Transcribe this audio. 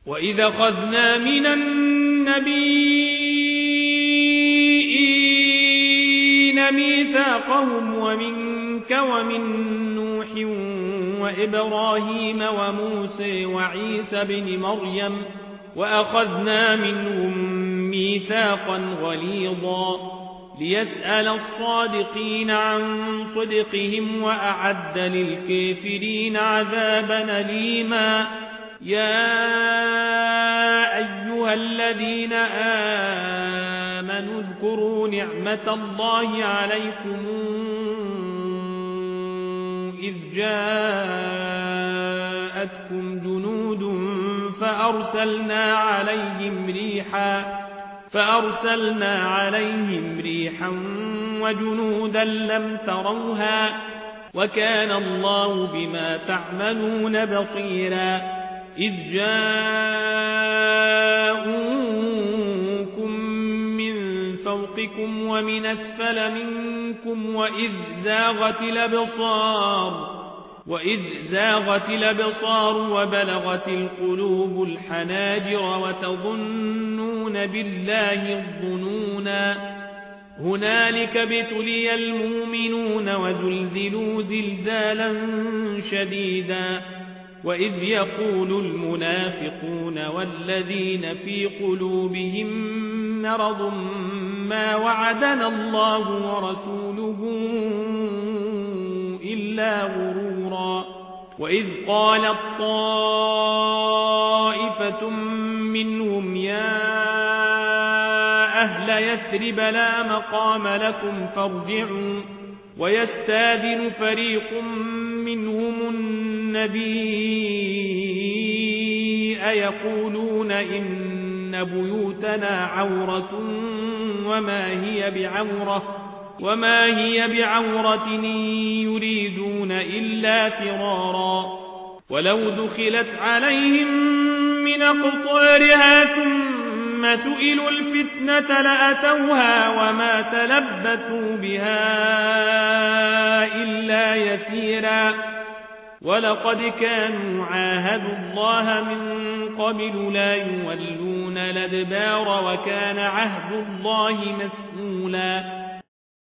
وإذا أخذنا من النبيين ميثاقهم ومنك ومن نوح وإبراهيم وموسى وعيسى بن مريم وأخذنا منهم ميثاقا غليظا ليسأل الصادقين عن صدقهم وأعد للكافرين عذابا أليما يا أيها الذين آمنوا اذكروا نعمة الله عليكم إذ جاءتكم جنود فأرسلنا عليهم ريحا وجنودا لم تروها وكان الله بما تعملون بصيرا إذ جاءوكم من فوقكم ومن أسفل منكم وإذ زاغت الأبصار وبلغت القلوب الحناجر وتظنون بالله الظنونا هنالك ابتلي المؤمنون وزلزلوا زلزالا شديدا وإذ يقول المنافقون والذين في قلوبهم مرض ما وعدنا الله ورسوله إلا غرورا وإذ قالت طائفة منهم يا أهل يثرب لا مقام لكم فارجعوا ويستاذن فريق منهم النبي يقولون إن بيوتنا عورة وما هي بعورة يريدون إلا فرارا ولو دخلت عليهم من أقطارها ثم سئلوا الفتنة لأتوها وما تلبثوا بها إلا يسيرا ولقد كانوا عاهدوا الله من قبل لا يولون الأدبار وكان عهد الله مسئولا